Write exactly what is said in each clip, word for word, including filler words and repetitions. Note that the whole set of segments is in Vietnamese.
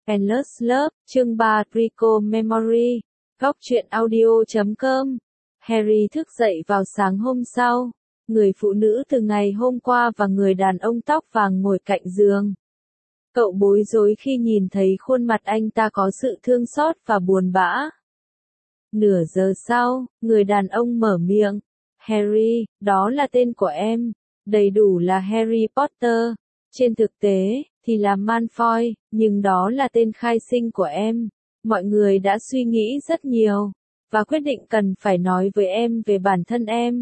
Endless Love, chương ba Draco Memory, góc truyện audio chấm com. Harry thức dậy vào sáng hôm sau. Người phụ nữ từ ngày hôm qua và người đàn ông tóc vàng ngồi cạnh giường. Cậu bối rối khi nhìn thấy khuôn mặt anh ta có sự thương xót và buồn bã. Nửa giờ sau, người đàn ông mở miệng. Harry, đó là tên của em. Đầy đủ là Harry Potter. Trên thực tế, thì là Malfoy, nhưng đó là tên khai sinh của em. Mọi người đã suy nghĩ rất nhiều, và quyết định cần phải nói với em về bản thân em.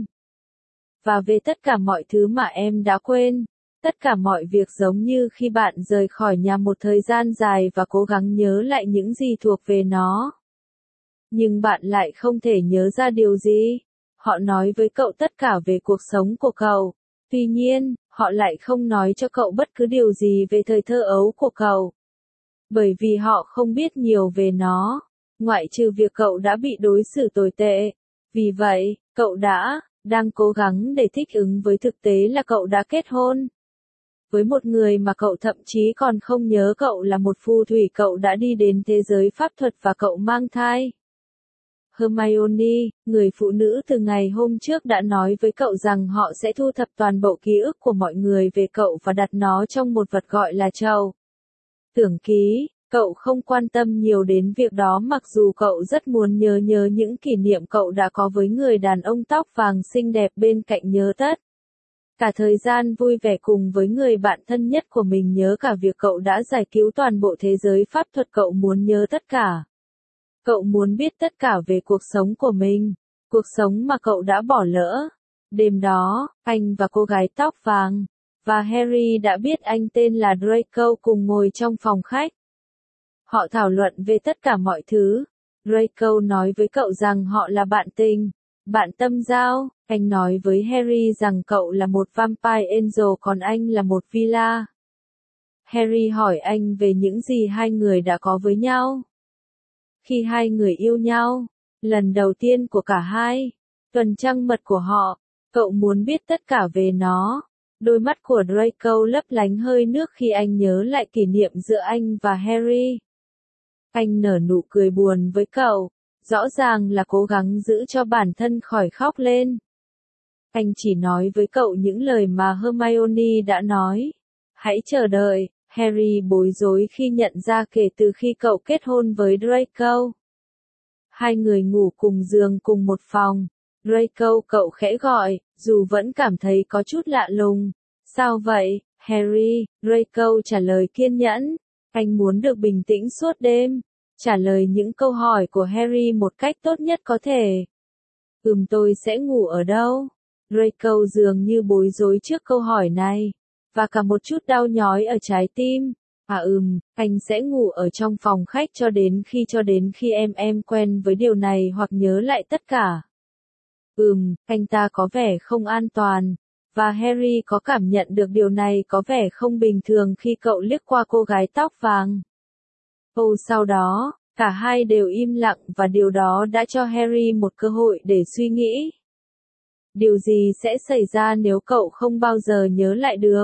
Và về tất cả mọi thứ mà em đã quên. Tất cả mọi việc giống như khi bạn rời khỏi nhà một thời gian dài và cố gắng nhớ lại những gì thuộc về nó. Nhưng bạn lại không thể nhớ ra điều gì. Họ nói với cậu tất cả về cuộc sống của cậu. Tuy nhiên, họ lại không nói cho cậu bất cứ điều gì về thời thơ ấu của cậu. Bởi vì họ không biết nhiều về nó, ngoại trừ việc cậu đã bị đối xử tồi tệ. Vì vậy, cậu đã, đang cố gắng để thích ứng với thực tế là cậu đã kết hôn. Với một người mà cậu thậm chí còn không nhớ cậu là một phù thủy, cậu đã đi đến thế giới pháp thuật và cậu mang thai. Hermione, người phụ nữ từ ngày hôm trước đã nói với cậu rằng họ sẽ thu thập toàn bộ ký ức của mọi người về cậu và đặt nó trong một vật gọi là trầu. Tưởng ký, cậu không quan tâm nhiều đến việc đó mặc dù cậu rất muốn nhớ nhớ những kỷ niệm cậu đã có với người đàn ông tóc vàng xinh đẹp bên cạnh, nhớ tất cả thời gian vui vẻ cùng với người bạn thân nhất của mình, nhớ cả việc cậu đã giải cứu toàn bộ thế giới pháp thuật, cậu muốn nhớ tất cả. Cậu muốn biết tất cả về cuộc sống của mình, cuộc sống mà cậu đã bỏ lỡ. Đêm đó, anh và cô gái tóc vàng, và Harry đã biết anh tên là Draco, cùng ngồi trong phòng khách. Họ thảo luận về tất cả mọi thứ. Draco nói với cậu rằng họ là bạn tình, bạn tâm giao. Anh nói với Harry rằng cậu là một Vampire Angel còn anh là một Villa. Harry hỏi anh về những gì hai người đã có với nhau. Khi hai người yêu nhau, lần đầu tiên của cả hai, tuần trăng mật của họ, cậu muốn biết tất cả về nó. Đôi mắt của Draco lấp lánh hơi nước khi anh nhớ lại kỷ niệm giữa anh và Harry. Anh nở nụ cười buồn với cậu, rõ ràng là cố gắng giữ cho bản thân khỏi khóc lên. Anh chỉ nói với cậu những lời mà Hermione đã nói. Hãy chờ đợi. Harry bối rối khi nhận ra kể từ khi cậu kết hôn với Draco, hai người ngủ cùng giường cùng một phòng. Draco, cậu khẽ gọi, dù vẫn cảm thấy có chút lạ lùng. Sao vậy, Harry? Draco trả lời kiên nhẫn. Anh muốn được bình tĩnh suốt đêm, trả lời những câu hỏi của Harry một cách tốt nhất có thể. Ừm, tôi sẽ ngủ ở đâu? Draco dường như bối rối trước câu hỏi này, và cả một chút đau nhói ở trái tim. À ừm, anh sẽ ngủ ở trong phòng khách cho đến khi cho đến khi em em quen với điều này hoặc nhớ lại tất cả. Ừm, anh ta có vẻ không an toàn, và Harry có cảm nhận được điều này có vẻ không bình thường khi cậu liếc qua cô gái tóc vàng. Ồ, sau đó, cả hai đều im lặng và điều đó đã cho Harry một cơ hội để suy nghĩ. Điều gì sẽ xảy ra nếu cậu không bao giờ nhớ lại được?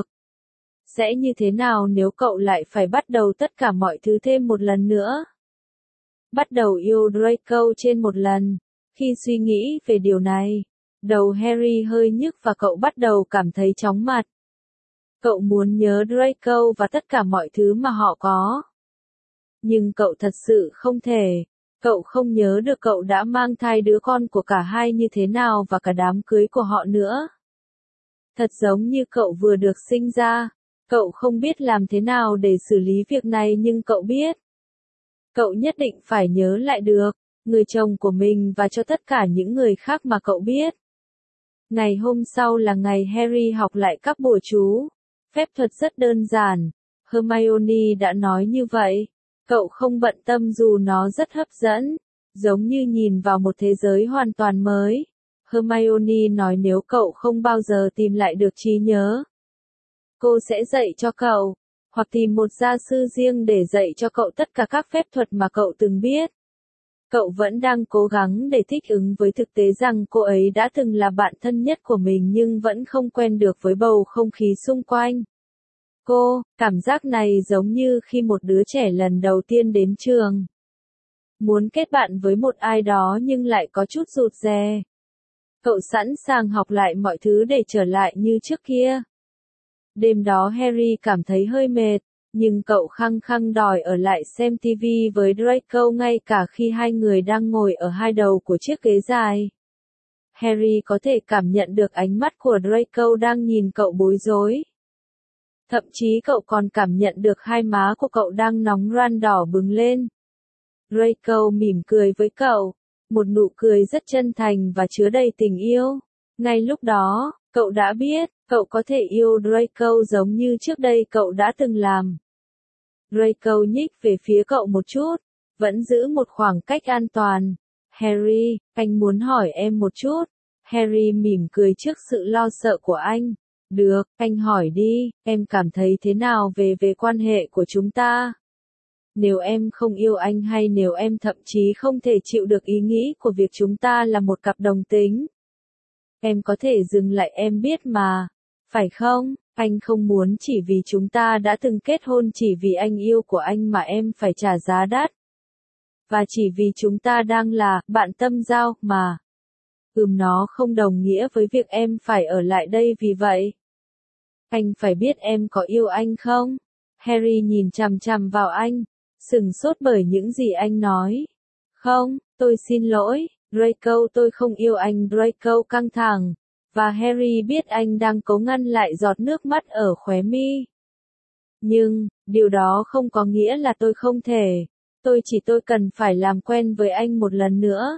Sẽ như thế nào nếu cậu lại phải bắt đầu tất cả mọi thứ thêm một lần nữa? Bắt đầu yêu Draco trên một lần. Khi suy nghĩ về điều này, đầu Harry hơi nhức và cậu bắt đầu cảm thấy chóng mặt. Cậu muốn nhớ Draco và tất cả mọi thứ mà họ có. Nhưng cậu thật sự không thể. Cậu không nhớ được cậu đã mang thai đứa con của cả hai như thế nào và cả đám cưới của họ nữa. Thật giống như cậu vừa được sinh ra. Cậu không biết làm thế nào để xử lý việc này, nhưng cậu biết. Cậu nhất định phải nhớ lại được, người chồng của mình và cho tất cả những người khác mà cậu biết. Ngày hôm sau là ngày Harry học lại các bùa chú. Phép thuật rất đơn giản. Hermione đã nói như vậy. Cậu không bận tâm dù nó rất hấp dẫn, giống như nhìn vào một thế giới hoàn toàn mới. Hermione nói nếu cậu không bao giờ tìm lại được trí nhớ, cô sẽ dạy cho cậu, hoặc tìm một gia sư riêng để dạy cho cậu tất cả các phép thuật mà cậu từng biết. Cậu vẫn đang cố gắng để thích ứng với thực tế rằng cô ấy đã từng là bạn thân nhất của mình nhưng vẫn không quen được với bầu không khí xung quanh. Cô, cảm giác này giống như khi một đứa trẻ lần đầu tiên đến trường. Muốn kết bạn với một ai đó nhưng lại có chút rụt rè. Cậu sẵn sàng học lại mọi thứ để trở lại như trước kia. Đêm đó Harry cảm thấy hơi mệt, nhưng cậu khăng khăng đòi ở lại xem ti vi với Draco ngay cả khi hai người đang ngồi ở hai đầu của chiếc ghế dài. Harry có thể cảm nhận được ánh mắt của Draco đang nhìn cậu bối rối. Thậm chí cậu còn cảm nhận được hai má của cậu đang nóng ran đỏ bừng lên. Draco mỉm cười với cậu, một nụ cười rất chân thành và chứa đầy tình yêu. Ngay lúc đó, cậu đã biết, cậu có thể yêu Draco giống như trước đây cậu đã từng làm. Draco nhích về phía cậu một chút, vẫn giữ một khoảng cách an toàn. Harry, anh muốn hỏi em một chút. Harry mỉm cười trước sự lo sợ của anh. Được, anh hỏi đi, em cảm thấy thế nào về về quan hệ của chúng ta? Nếu em không yêu anh hay nếu em thậm chí không thể chịu được ý nghĩ của việc chúng ta là một cặp đồng tính. Em có thể dừng lại em biết mà. Phải không? Anh không muốn chỉ vì chúng ta đã từng kết hôn chỉ vì anh yêu của anh mà em phải trả giá đắt. Và chỉ vì chúng ta đang là bạn tâm giao mà. Ừm nó không đồng nghĩa với việc em phải ở lại đây vì vậy. Anh phải biết em có yêu anh không? Harry nhìn chằm chằm vào anh, sửng sốt bởi những gì anh nói. Không, tôi xin lỗi, Draco tôi không yêu anh. Draco căng thẳng, và Harry biết anh đang cố ngăn lại giọt nước mắt ở khóe mi. Nhưng, điều đó không có nghĩa là tôi không thể. Tôi chỉ tôi cần phải làm quen với anh một lần nữa.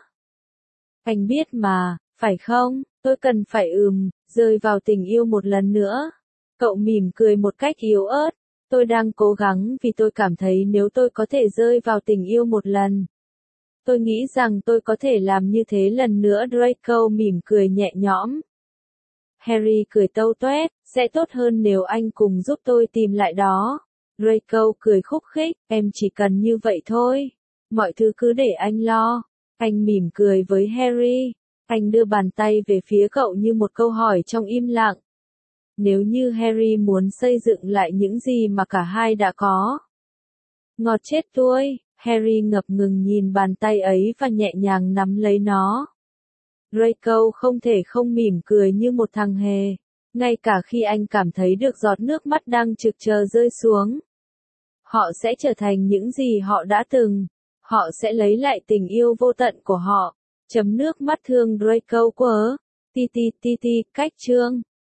Anh biết mà, phải không? Tôi cần phải ừm, rơi vào tình yêu một lần nữa. Cậu mỉm cười một cách yếu ớt. Tôi đang cố gắng vì tôi cảm thấy nếu tôi có thể rơi vào tình yêu một lần. Tôi nghĩ rằng tôi có thể làm như thế lần nữa. Draco mỉm cười nhẹ nhõm. Harry cười tâu toét, sẽ tốt hơn nếu anh cùng giúp tôi tìm lại đó. Draco cười khúc khích, em chỉ cần như vậy thôi. Mọi thứ cứ để anh lo. Anh mỉm cười với Harry. Anh đưa bàn tay về phía cậu như một câu hỏi trong im lặng. Nếu như Harry muốn xây dựng lại những gì mà cả hai đã có. Ngọt chết tôi, Harry ngập ngừng nhìn bàn tay ấy và nhẹ nhàng nắm lấy nó. Draco không thể không mỉm cười như một thằng hề, ngay cả khi anh cảm thấy được giọt nước mắt đang trực chờ rơi xuống. Họ sẽ trở thành những gì họ đã từng. Họ sẽ lấy lại tình yêu vô tận của họ. Chấm nước mắt thương Draco quớ. Ti ti ti ti, cách chương.